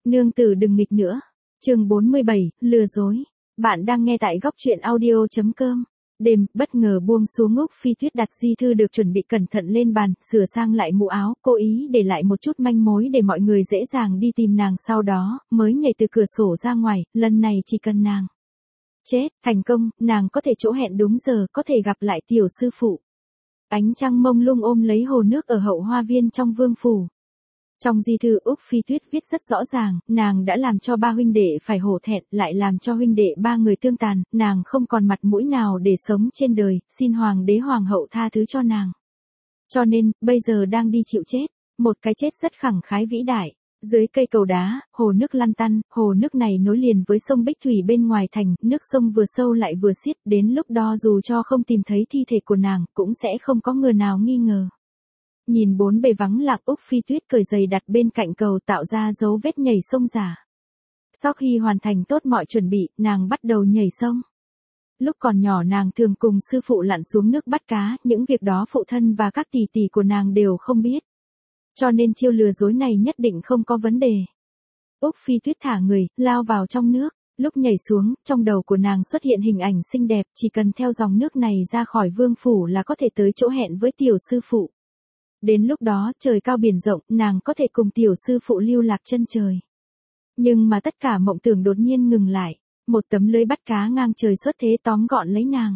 Nương tử đừng nghịch nữa. Chương 47, lừa dối. Bạn đang nghe tại góc truyện audio.com. Đêm, bất ngờ buông xuống Úc Phi Tuyết đặt di thư được chuẩn bị cẩn thận lên bàn, sửa sang lại mũ áo, cố ý để lại một chút manh mối để mọi người dễ dàng đi tìm nàng, sau đó mới nhảy từ cửa sổ ra ngoài, lần này chỉ cần nàng chết, thành công, nàng có thể chỗ hẹn đúng giờ, có thể gặp lại tiểu sư phụ. Ánh trăng mông lung ôm lấy hồ nước ở hậu hoa viên trong vương phủ. Trong di thư Úc Phi Tuyết viết rất rõ ràng, nàng đã làm cho ba huynh đệ phải hổ thẹn, lại làm cho huynh đệ ba người tương tàn, nàng không còn mặt mũi nào để sống trên đời, xin hoàng đế hoàng hậu tha thứ cho nàng. Cho nên, bây giờ đang đi chịu chết, một cái chết rất khẳng khái vĩ đại. Dưới cây cầu đá, hồ nước lăn tăn, hồ nước này nối liền với sông Bích Thủy bên ngoài thành, nước sông vừa sâu lại vừa xiết, đến lúc đó dù cho không tìm thấy thi thể của nàng, cũng sẽ không có người nào nghi ngờ. Nhìn bốn bề vắng lặng, Úc Phi Tuyết cởi giày đặt bên cạnh cầu tạo ra dấu vết nhảy sông giả. Sau khi hoàn thành tốt mọi chuẩn bị, nàng bắt đầu nhảy sông. Lúc còn nhỏ nàng thường cùng sư phụ lặn xuống nước bắt cá, những việc đó phụ thân và các tỷ tỷ của nàng đều không biết. Cho nên chiêu lừa dối này nhất định không có vấn đề. Úc Phi Tuyết thả người, lao vào trong nước. Lúc nhảy xuống, trong đầu của nàng xuất hiện hình ảnh xinh đẹp, chỉ cần theo dòng nước này ra khỏi vương phủ là có thể tới chỗ hẹn với tiểu sư phụ. Đến lúc đó, trời cao biển rộng, nàng có thể cùng tiểu sư phụ lưu lạc chân trời. Nhưng mà tất cả mộng tưởng đột nhiên ngừng lại. Một tấm lưới bắt cá ngang trời xuất thế tóm gọn lấy nàng.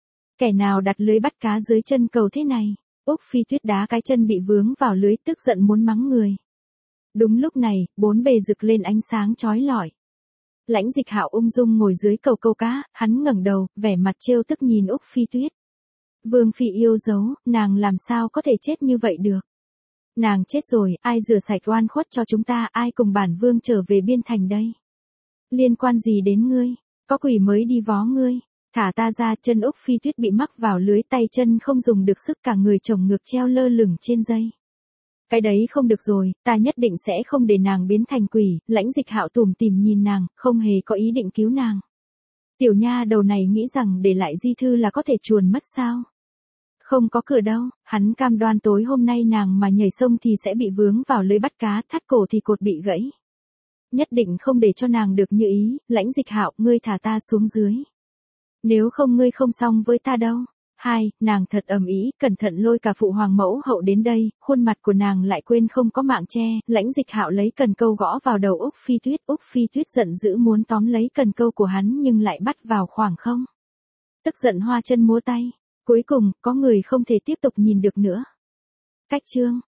Kẻ nào đặt lưới bắt cá dưới chân cầu thế này? Úc Phi Tuyết đá cái chân bị vướng vào lưới, tức giận muốn mắng người. Đúng lúc này, bốn bề rực lên ánh sáng chói lọi. Lãnh Dịch Hạo ung dung ngồi dưới cầu câu cá, hắn ngẩng đầu, vẻ mặt trêu tức nhìn Úc Phi Tuyết. Vương phi yêu dấu, nàng làm sao có thể chết như vậy được? Nàng chết rồi, ai rửa sạch oan khuất cho chúng ta, ai cùng bản vương trở về biên thành đây? Liên quan gì đến ngươi? Có quỷ mới đi vó ngươi. Thả ta ra, chân Úc Phi Tuyết bị mắc vào lưới, tay chân không dùng được sức, cả người chồng ngược treo lơ lửng trên dây. Cái đấy không được rồi, ta nhất định sẽ không để nàng biến thành quỷ. Lãnh Dịch Hạo tủm tỉm nhìn nàng, không hề có ý định cứu nàng. Tiểu nha đầu này nghĩ rằng để lại di thư là có thể chuồn mất sao? Không có cửa đâu, hắn cam đoan tối hôm nay nàng mà nhảy sông thì sẽ bị vướng vào lưới bắt cá, thắt cổ thì cột bị gãy. Nhất định không để cho nàng được như ý. Lãnh Dịch Hạo, ngươi thả ta xuống dưới. Nếu không ngươi không xong với ta đâu. Nàng thật ầm ĩ, cẩn thận lôi cả phụ hoàng mẫu hậu đến đây, khuôn mặt của nàng lại quên không có mạng che. Lãnh Dịch Hạo lấy cần câu gõ vào đầu Úc Phi Tuyết. Úc Phi Tuyết giận dữ muốn tóm lấy cần câu của hắn nhưng lại bắt vào khoảng không. Tức giận hoa chân múa tay. Cuối cùng, có người không thể tiếp tục nhìn được nữa. Cách chương.